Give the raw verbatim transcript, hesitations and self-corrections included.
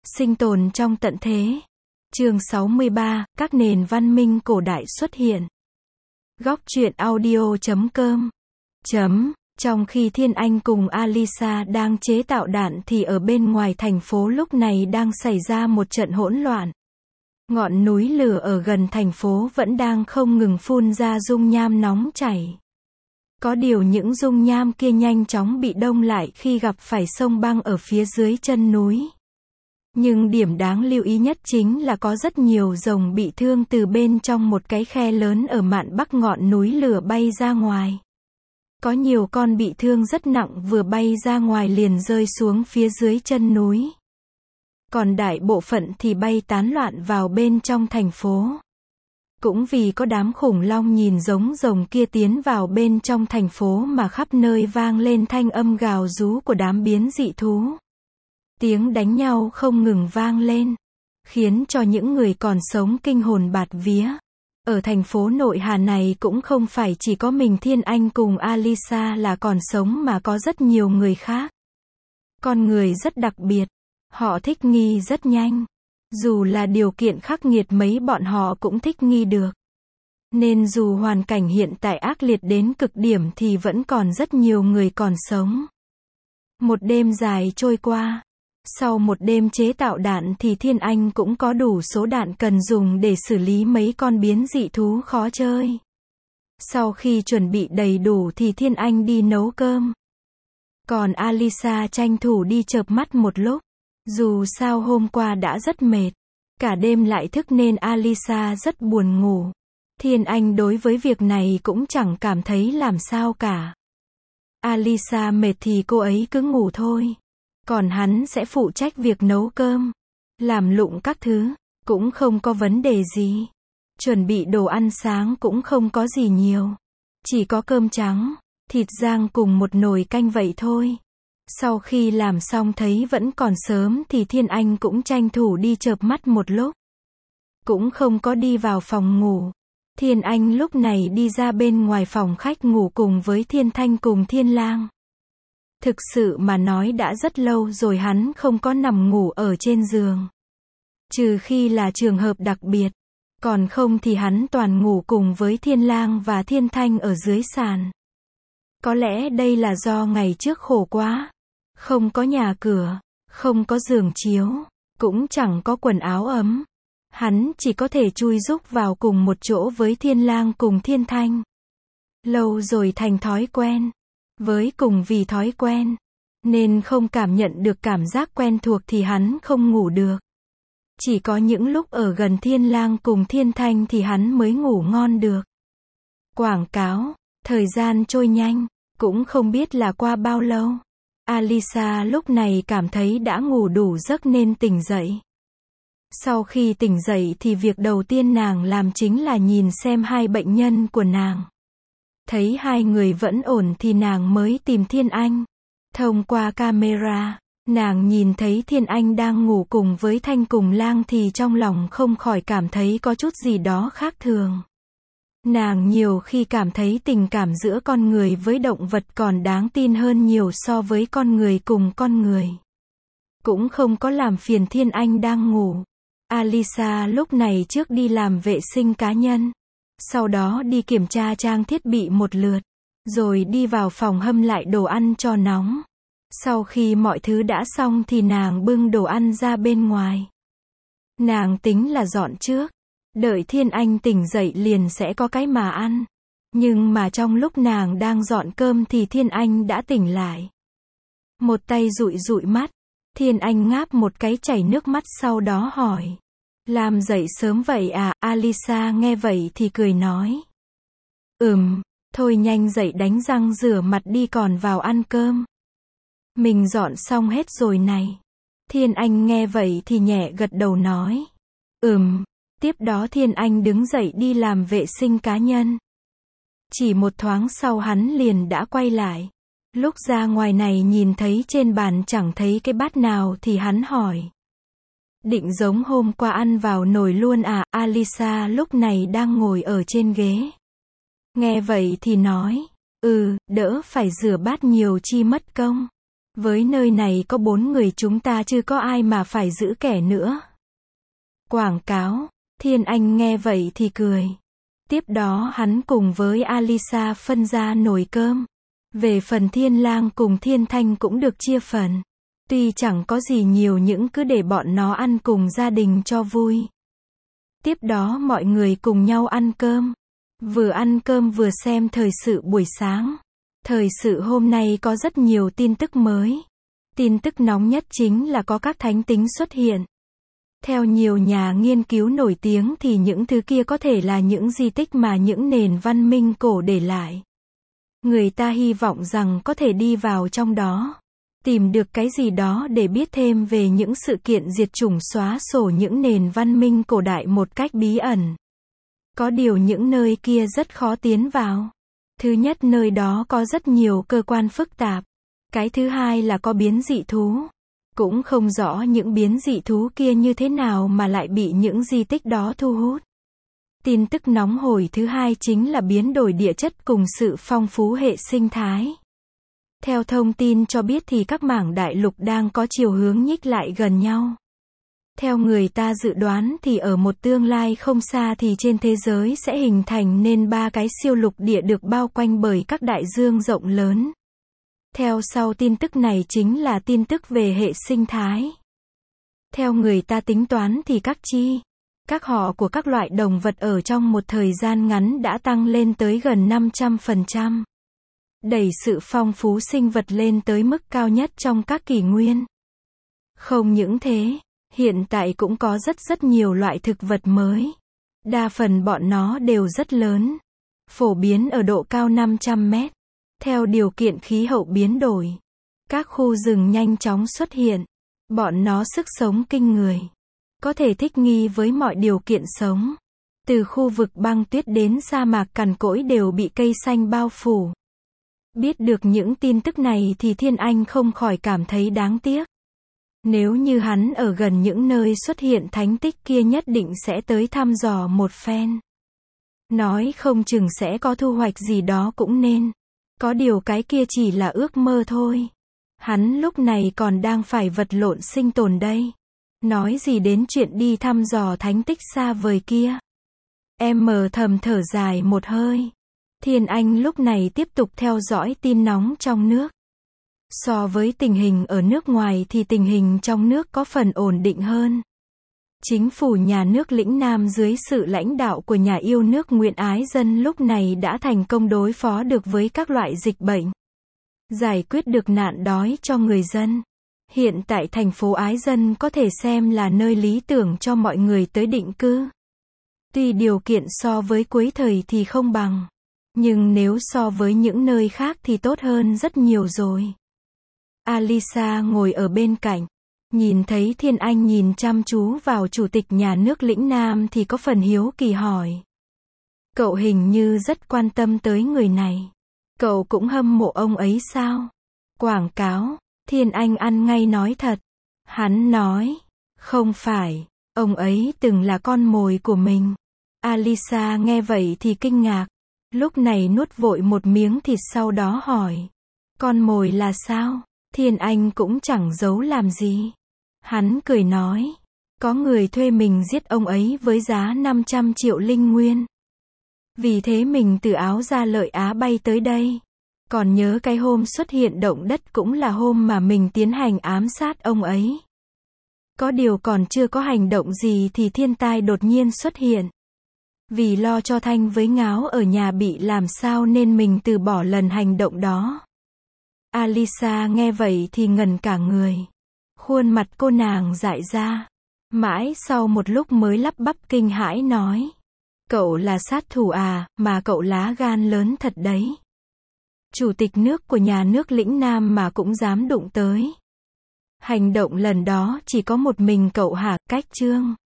Sinh tồn trong tận thế. Chương sáu mươi ba, các nền văn minh cổ đại xuất hiện. Góc truyện audio chấm com. Chấm. Trong khi Thiên Anh cùng Alisa đang chế tạo đạn thì ở bên ngoài thành phố lúc này đang xảy ra một trận hỗn loạn. Ngọn núi lửa ở gần thành phố vẫn đang không ngừng phun ra dung nham nóng chảy. Có điều những dung nham kia nhanh chóng bị đông lại khi gặp phải sông băng ở phía dưới chân núi. Nhưng điểm đáng lưu ý nhất chính là có rất nhiều rồng bị thương từ bên trong một cái khe lớn ở mạn bắc ngọn núi lửa bay ra ngoài. Có nhiều con bị thương rất nặng vừa bay ra ngoài liền rơi xuống phía dưới chân núi. Còn đại bộ phận thì bay tán loạn vào bên trong thành phố. Cũng vì có đám khủng long nhìn giống rồng kia tiến vào bên trong thành phố mà khắp nơi vang lên thanh âm gào rú của đám biến dị thú. Tiếng đánh nhau không ngừng vang lên, khiến cho những người còn sống kinh hồn bạt vía. Ở thành phố nội Hà này cũng không phải chỉ có mình Thiên Anh cùng Alisa là còn sống mà có rất nhiều người khác. Con người rất đặc biệt, họ thích nghi rất nhanh. Dù là điều kiện khắc nghiệt mấy bọn họ cũng thích nghi được. Nên dù hoàn cảnh hiện tại ác liệt đến cực điểm thì vẫn còn rất nhiều người còn sống. Một đêm dài trôi qua. Sau một đêm chế tạo đạn thì Thiên Anh cũng có đủ số đạn cần dùng để xử lý mấy con biến dị thú khó chơi. Sau khi chuẩn bị đầy đủ thì Thiên Anh đi nấu cơm. Còn Alisa tranh thủ đi chợp mắt một lúc. Dù sao hôm qua đã rất mệt. Cả đêm lại thức nên Alisa rất buồn ngủ. Thiên Anh đối với việc này cũng chẳng cảm thấy làm sao cả. Alisa mệt thì cô ấy cứ ngủ thôi. Còn hắn sẽ phụ trách việc nấu cơm, làm lụng các thứ, cũng không có vấn đề gì. Chuẩn bị đồ ăn sáng cũng không có gì nhiều. Chỉ có cơm trắng, thịt rang cùng một nồi canh vậy thôi. Sau khi làm xong thấy vẫn còn sớm thì Thiên Anh cũng tranh thủ đi chợp mắt một lúc. Cũng không có đi vào phòng ngủ. Thiên Anh lúc này đi ra bên ngoài phòng khách ngủ cùng với Thiên Thanh cùng Thiên Lang. Thực sự mà nói đã rất lâu rồi hắn không có nằm ngủ ở trên giường. Trừ khi là trường hợp đặc biệt. Còn không thì hắn toàn ngủ cùng với Thiên Lang và Thiên Thanh ở dưới sàn. Có lẽ đây là do ngày trước khổ quá. Không có nhà cửa, không có giường chiếu, cũng chẳng có quần áo ấm. Hắn chỉ có thể chui rúc vào cùng một chỗ với Thiên Lang cùng Thiên Thanh. Lâu rồi thành thói quen. Với cùng vì thói quen, nên không cảm nhận được cảm giác quen thuộc thì hắn không ngủ được. Chỉ có những lúc ở gần Thiên Lang cùng Thiên Thanh thì hắn mới ngủ ngon được. Quảng cáo, thời gian trôi nhanh, cũng không biết là qua bao lâu. Alisa lúc này cảm thấy đã ngủ đủ giấc nên tỉnh dậy. Sau khi tỉnh dậy thì việc đầu tiên nàng làm chính là nhìn xem hai bệnh nhân của nàng. Thấy hai người vẫn ổn thì nàng mới tìm Thiên Anh. Thông qua camera, nàng nhìn thấy Thiên Anh đang ngủ cùng với Thanh cùng Lang thì trong lòng không khỏi cảm thấy có chút gì đó khác thường. Nàng nhiều khi cảm thấy tình cảm giữa con người với động vật còn đáng tin hơn nhiều so với con người cùng con người. Cũng không có làm phiền Thiên Anh đang ngủ. Alisa lúc này trước đi làm vệ sinh cá nhân. Sau đó đi kiểm tra trang thiết bị một lượt. Rồi đi vào phòng hâm lại đồ ăn cho nóng. Sau khi mọi thứ đã xong thì nàng bưng đồ ăn ra bên ngoài. Nàng tính là dọn trước. Đợi Thiên Anh tỉnh dậy liền sẽ có cái mà ăn. Nhưng mà trong lúc nàng đang dọn cơm thì Thiên Anh đã tỉnh lại. Một tay dụi dụi mắt. Thiên Anh ngáp một cái chảy nước mắt sau đó hỏi. Làm dậy sớm vậy à? Alisa nghe vậy thì cười nói. Ừm, thôi nhanh dậy đánh răng rửa mặt đi còn vào ăn cơm. Mình dọn xong hết rồi này. Thiên Anh nghe vậy thì nhẹ gật đầu nói. Ừm, tiếp đó Thiên Anh đứng dậy đi làm vệ sinh cá nhân. Chỉ một thoáng sau hắn liền đã quay lại. Lúc ra ngoài này nhìn thấy trên bàn chẳng thấy cái bát nào thì hắn hỏi. Định giống hôm qua ăn vào nồi luôn à? Alisa lúc này đang ngồi ở trên ghế. Nghe vậy thì nói. Ừ, đỡ phải rửa bát nhiều chi mất công. Với nơi này có bốn người chúng ta chứ có ai mà phải giữ kẻ nữa. Quảng cáo. Thiên Anh nghe vậy thì cười. Tiếp đó hắn cùng với Alisa phân ra nồi cơm. Về phần Thiên Lang cùng Thiên Thanh cũng được chia phần. Tuy chẳng có gì nhiều nhưng cứ để bọn nó ăn cùng gia đình cho vui. Tiếp đó mọi người cùng nhau ăn cơm. Vừa ăn cơm vừa xem thời sự buổi sáng. Thời sự hôm nay có rất nhiều tin tức mới. Tin tức nóng nhất chính là có các thánh tính xuất hiện. Theo nhiều nhà nghiên cứu nổi tiếng thì những thứ kia có thể là những di tích mà những nền văn minh cổ để lại. Người ta hy vọng rằng có thể đi vào trong đó, tìm được cái gì đó để biết thêm về những sự kiện diệt chủng xóa sổ những nền văn minh cổ đại một cách bí ẩn. Có điều những nơi kia rất khó tiến vào. Thứ nhất, nơi đó có rất nhiều cơ quan phức tạp. Cái thứ hai là có biến dị thú. Cũng không rõ những biến dị thú kia như thế nào mà lại bị những di tích đó thu hút. Tin tức nóng hổi thứ hai chính là biến đổi địa chất cùng sự phong phú hệ sinh thái. Theo thông tin cho biết thì các mảng đại lục đang có chiều hướng nhích lại gần nhau. Theo người ta dự đoán thì ở một tương lai không xa thì trên thế giới sẽ hình thành nên ba cái siêu lục địa được bao quanh bởi các đại dương rộng lớn. Theo sau tin tức này chính là tin tức về hệ sinh thái. Theo người ta tính toán thì các chi, các họ của các loại động vật ở trong một thời gian ngắn đã tăng lên tới gần năm trăm phần trăm. Đẩy sự phong phú sinh vật lên tới mức cao nhất trong các kỷ nguyên. Không những thế, hiện tại cũng có rất rất nhiều loại thực vật mới. Đa phần bọn nó đều rất lớn. Phổ biến ở độ cao năm trăm mét. Theo điều kiện khí hậu biến đổi, các khu rừng nhanh chóng xuất hiện. Bọn nó sức sống kinh người. Có thể thích nghi với mọi điều kiện sống. Từ khu vực băng tuyết đến sa mạc cằn cỗi đều bị cây xanh bao phủ. Biết được những tin tức này thì Thiên Anh không khỏi cảm thấy đáng tiếc. Nếu như hắn ở gần những nơi xuất hiện thánh tích kia nhất định sẽ tới thăm dò một phen. Nói không chừng sẽ có thu hoạch gì đó cũng nên. Có điều cái kia chỉ là ước mơ thôi. Hắn lúc này còn đang phải vật lộn sinh tồn đây. Nói gì đến chuyện đi thăm dò thánh tích xa vời kia. Em mờ thầm thở dài một hơi. Thiên Anh lúc này tiếp tục theo dõi tin nóng trong nước. So với tình hình ở nước ngoài thì tình hình trong nước có phần ổn định hơn. Chính phủ nhà nước lĩnh Nam dưới sự lãnh đạo của nhà yêu nước Nguyễn Ái Dân lúc này đã thành công đối phó được với các loại dịch bệnh. Giải quyết được nạn đói cho người dân. Hiện tại thành phố Ái Dân có thể xem là nơi lý tưởng cho mọi người tới định cư. Tuy điều kiện so với cuối thời thì không bằng. Nhưng nếu so với những nơi khác thì tốt hơn rất nhiều rồi. Alisa ngồi ở bên cạnh. Nhìn thấy Thiên Anh nhìn chăm chú vào chủ tịch nhà nước lĩnh Nam thì có phần hiếu kỳ hỏi. Cậu hình như rất quan tâm tới người này. Cậu cũng hâm mộ ông ấy sao? Quảng cáo. Thiên Anh ăn ngay nói thật. Hắn nói. Không phải. Ông ấy từng là con mồi của mình. Alisa nghe vậy thì kinh ngạc. Lúc này nuốt vội một miếng thịt sau đó hỏi. Con mồi là sao? Thiên Anh cũng chẳng giấu làm gì. Hắn cười nói. Có người thuê mình giết ông ấy với giá năm trăm triệu linh nguyên. Vì thế mình từ Áo ra Lợi Á bay tới đây. Còn nhớ cái hôm xuất hiện động đất cũng là hôm mà mình tiến hành ám sát ông ấy. Có điều còn chưa có hành động gì thì thiên tai đột nhiên xuất hiện. Vì lo cho Thanh với Ngáo ở nhà bị làm sao nên mình từ bỏ lần hành động đó. Alisa nghe vậy thì ngẩn cả người. Khuôn mặt cô nàng dại ra. Mãi sau một lúc mới lắp bắp kinh hãi nói. Cậu là sát thủ à, mà cậu lá gan lớn thật đấy. Chủ tịch nước của nhà nước lĩnh Nam mà cũng dám đụng tới. Hành động lần đó chỉ có một mình cậu hả? Cách Trương